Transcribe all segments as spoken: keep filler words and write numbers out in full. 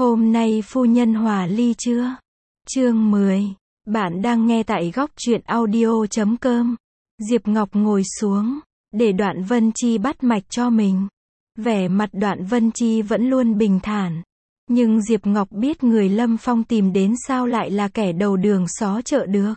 Hôm nay phu nhân hòa ly chưa? Chương mười. Bạn đang nghe tại góc truyện audio chấm com. Diệp Ngọc ngồi xuống, để Đoạn Vân Chi bắt mạch cho mình. Vẻ mặt Đoạn Vân Chi vẫn luôn bình thản. Nhưng Diệp Ngọc biết người Lâm Phong tìm đến sao lại là kẻ đầu đường xó chợ được.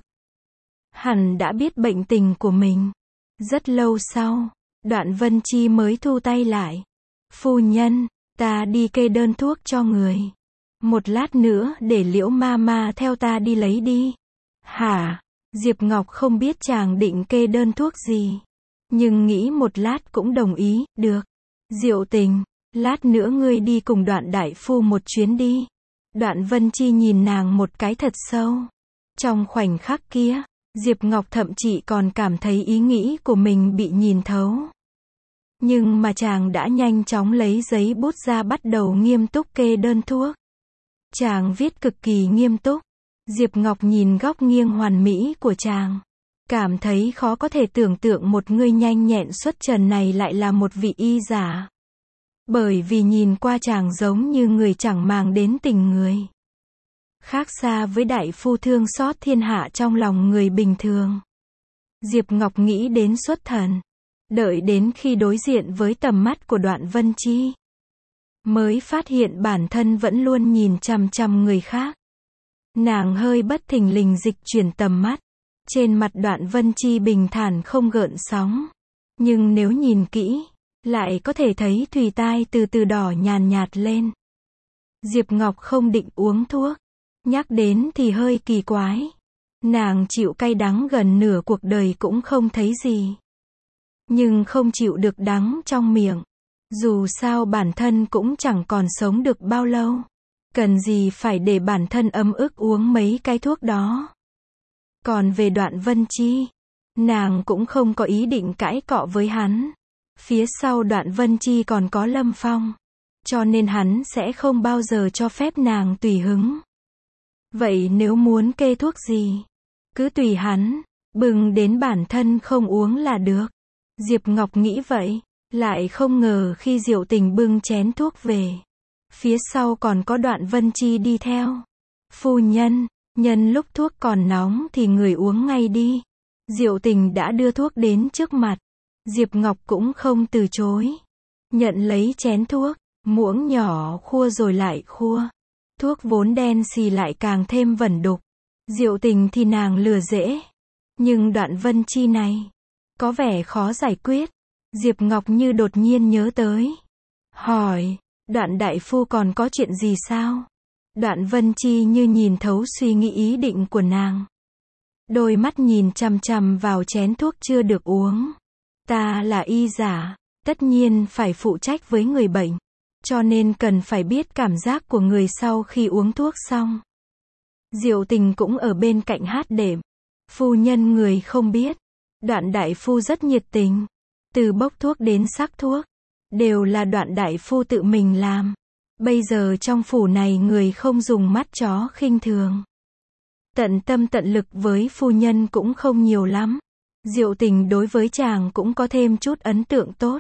Hẳn đã biết bệnh tình của mình. Rất lâu sau, Đoạn Vân Chi mới thu tay lại. Phu nhân, ta đi kê đơn thuốc cho người. Một lát nữa để Liễu ma ma theo ta đi lấy đi. Hả? Diệp Ngọc không biết chàng định kê đơn thuốc gì. Nhưng nghĩ một lát cũng đồng ý, được. Diệu Tình, lát nữa ngươi đi cùng Đoạn đại phu một chuyến đi. Đoạn Vân Chi nhìn nàng một cái thật sâu. Trong khoảnh khắc kia, Diệp Ngọc thậm chí còn cảm thấy ý nghĩ của mình bị nhìn thấu. Nhưng mà chàng đã nhanh chóng lấy giấy bút ra bắt đầu nghiêm túc kê đơn thuốc. Chàng viết cực kỳ nghiêm túc. Diệp Ngọc nhìn góc nghiêng hoàn mỹ của chàng. Cảm thấy khó có thể tưởng tượng một người nhanh nhẹn xuất trần này lại là một vị y giả. Bởi vì nhìn qua chàng giống như người chẳng màng đến tình người. Khác xa với đại phu thương xót thiên hạ trong lòng người bình thường. Diệp Ngọc nghĩ đến xuất thần. Đợi đến khi đối diện với tầm mắt của Đoạn Vân Chi, mới phát hiện bản thân vẫn luôn nhìn chằm chằm người khác. Nàng hơi bất thình lình dịch chuyển tầm mắt. Trên mặt Đoạn Vân Chi bình thản không gợn sóng. Nhưng nếu nhìn kỹ, lại có thể thấy thùy tai từ từ đỏ nhàn nhạt lên. Diệp Ngọc không định uống thuốc. Nhắc đến thì hơi kỳ quái. Nàng chịu cay đắng gần nửa cuộc đời cũng không thấy gì. Nhưng không chịu được đắng trong miệng. Dù sao bản thân cũng chẳng còn sống được bao lâu. Cần gì phải để bản thân ấm ức uống mấy cái thuốc đó. Còn về Đoạn Vân Chi, nàng cũng không có ý định cãi cọ với hắn. Phía sau Đoạn Vân Chi còn có Lâm Phong. Cho nên hắn sẽ không bao giờ cho phép nàng tùy hứng. Vậy nếu muốn kê thuốc gì, cứ tùy hắn, bừng đến bản thân không uống là được. Diệp Ngọc nghĩ vậy, lại không ngờ khi Diệu Tình bưng chén thuốc về, phía sau còn có Đoạn Vân Chi đi theo. Phu nhân, nhân lúc thuốc còn nóng thì người uống ngay đi. Diệu Tình đã đưa thuốc đến trước mặt. Diệp Ngọc cũng không từ chối. Nhận lấy chén thuốc, muỗng nhỏ khua rồi lại khua. Thuốc vốn đen xì lại càng thêm vẩn đục. Diệu Tình thì nàng lừa dễ. Nhưng Đoạn Vân Chi này, có vẻ khó giải quyết. Diệp Ngọc như đột nhiên nhớ tới. Hỏi, Đoạn đại phu còn có chuyện gì sao? Đoạn Vân Chi như nhìn thấu suy nghĩ ý định của nàng. Đôi mắt nhìn chằm chằm vào chén thuốc chưa được uống. Ta là y giả, tất nhiên phải phụ trách với người bệnh. Cho nên cần phải biết cảm giác của người sau khi uống thuốc xong. Diệu Tình cũng ở bên cạnh hát đệm. Phu nhân người không biết. Đoạn đại phu rất nhiệt tình. Từ bốc thuốc đến sắc thuốc, đều là Đoạn đại phu tự mình làm. Bây giờ trong phủ này người không dùng mắt chó khinh thường. Tận tâm tận lực với phu nhân cũng không nhiều lắm. Diệu Tình đối với chàng cũng có thêm chút ấn tượng tốt.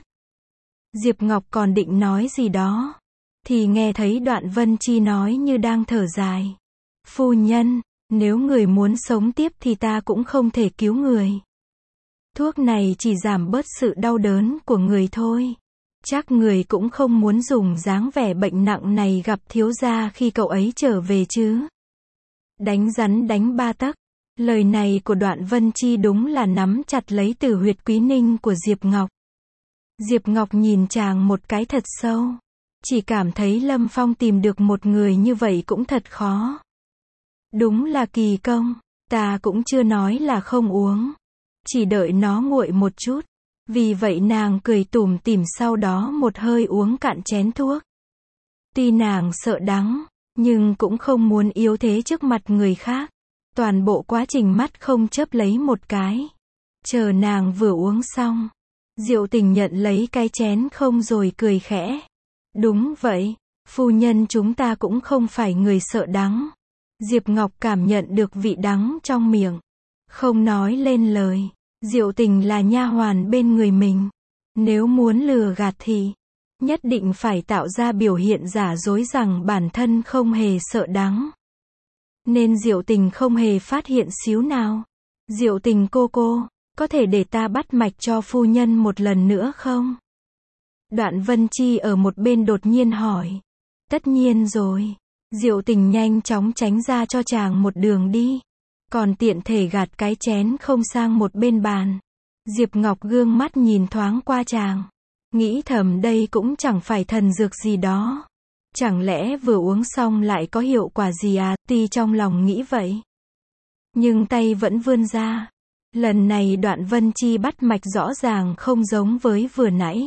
Diệp Ngọc còn định nói gì đó, thì nghe thấy Đoạn Vân Chi nói như đang thở dài. Phu nhân, nếu người muốn sống tiếp thì ta cũng không thể cứu người. Thuốc này chỉ giảm bớt sự đau đớn của người thôi. Chắc người cũng không muốn dùng dáng vẻ bệnh nặng này gặp thiếu gia khi cậu ấy trở về chứ. Đánh rắn đánh ba tấc. Lời này của Đoạn Vân Chi đúng là nắm chặt lấy tử huyệt quý ninh của Diệp Ngọc. Diệp Ngọc nhìn chàng một cái thật sâu. Chỉ cảm thấy Lâm Phong tìm được một người như vậy cũng thật khó. Đúng là kỳ công. Ta cũng chưa nói là không uống. Chỉ đợi nó nguội một chút. Vì vậy nàng cười tủm tỉm sau đó một hơi uống cạn chén thuốc. Tuy nàng sợ đắng, nhưng cũng không muốn yếu thế trước mặt người khác. Toàn bộ quá trình mắt không chớp lấy một cái. Chờ nàng vừa uống xong, Diệu Tình nhận lấy cái chén không rồi cười khẽ. Đúng vậy, phu nhân chúng ta cũng không phải người sợ đắng. Diệp Ngọc cảm nhận được vị đắng trong miệng. Không nói lên lời. Diệu Tình là nha hoàn bên người mình. Nếu muốn lừa gạt thì nhất định phải tạo ra biểu hiện giả dối rằng bản thân không hề sợ đắng. Nên Diệu Tình không hề phát hiện xíu nào. Diệu Tình cô cô, có thể để ta bắt mạch cho phu nhân một lần nữa không? Đoạn Vân Chi ở một bên đột nhiên hỏi. Tất nhiên rồi. Diệu Tình nhanh chóng tránh ra cho chàng một đường đi. Còn tiện thể gạt cái chén không sang một bên bàn. Diệp Ngọc gương mắt nhìn thoáng qua chàng. Nghĩ thầm đây cũng chẳng phải thần dược gì đó. Chẳng lẽ vừa uống xong lại có hiệu quả gì à, tuy trong lòng nghĩ vậy. Nhưng tay vẫn vươn ra. Lần này Đoạn Vân Chi bắt mạch rõ ràng không giống với vừa nãy.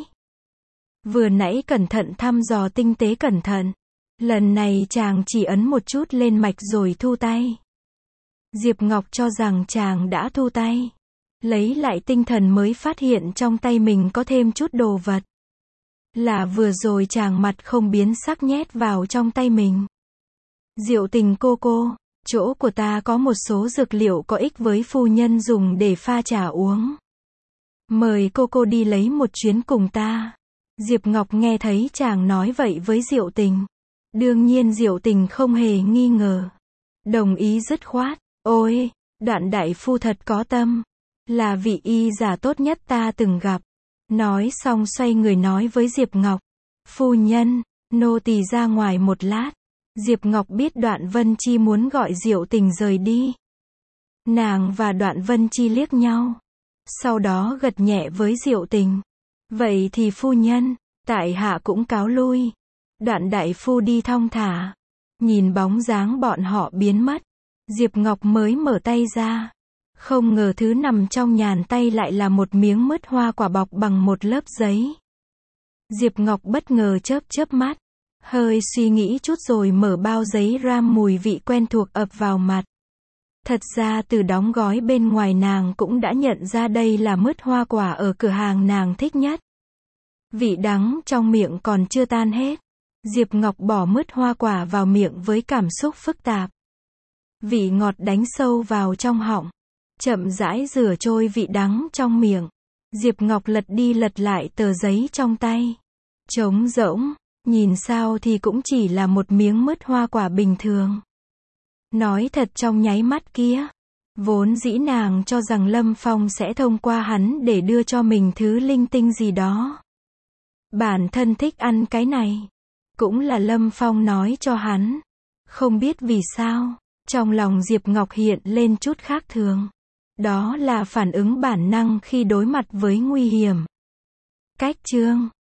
Vừa nãy cẩn thận thăm dò tinh tế cẩn thận. Lần này chàng chỉ ấn một chút lên mạch rồi thu tay. Diệp Ngọc cho rằng chàng đã thu tay. Lấy lại tinh thần mới phát hiện trong tay mình có thêm chút đồ vật. Là vừa rồi chàng mặt không biến sắc nhét vào trong tay mình. Diệu Tình cô cô, chỗ của ta có một số dược liệu có ích với phu nhân dùng để pha trà uống. Mời cô cô đi lấy một chuyến cùng ta. Diệp Ngọc nghe thấy chàng nói vậy với Diệu Tình. Đương nhiên Diệu Tình không hề nghi ngờ. Đồng ý dứt khoát. Ôi, Đoạn đại phu thật có tâm. Là vị y giả tốt nhất ta từng gặp. Nói xong xoay người nói với Diệp Ngọc. Phu nhân, nô tỳ ra ngoài một lát. Diệp Ngọc biết Đoạn Vân Chi muốn gọi Diệu Tình rời đi. Nàng và Đoạn Vân Chi liếc nhau. Sau đó gật nhẹ với Diệu Tình. Vậy thì phu nhân, tại hạ cũng cáo lui. Đoạn đại phu đi thong thả. Nhìn bóng dáng bọn họ biến mất. Diệp Ngọc mới mở tay ra. Không ngờ thứ nằm trong nhàn tay lại là một miếng mứt hoa quả bọc bằng một lớp giấy. Diệp Ngọc bất ngờ chớp chớp mắt. Hơi suy nghĩ chút rồi mở bao giấy ra, mùi vị quen thuộc ập vào mặt. Thật ra từ đóng gói bên ngoài nàng cũng đã nhận ra đây là mứt hoa quả ở cửa hàng nàng thích nhất. Vị đắng trong miệng còn chưa tan hết. Diệp Ngọc bỏ mứt hoa quả vào miệng với cảm xúc phức tạp. Vị ngọt đánh sâu vào trong họng. Chậm rãi rửa trôi vị đắng trong miệng. Diệp Ngọc lật đi lật lại tờ giấy trong tay. Trống rỗng, nhìn sao thì cũng chỉ là một miếng mứt hoa quả bình thường. Nói thật trong nháy mắt kia, vốn dĩ nàng cho rằng Lâm Phong sẽ thông qua hắn để đưa cho mình thứ linh tinh gì đó. Bản thân thích ăn cái này. Cũng là Lâm Phong nói cho hắn. Không biết vì sao, trong lòng Diệp Ngọc hiện lên chút khác thường. Đó là phản ứng bản năng khi đối mặt với nguy hiểm. Cách chương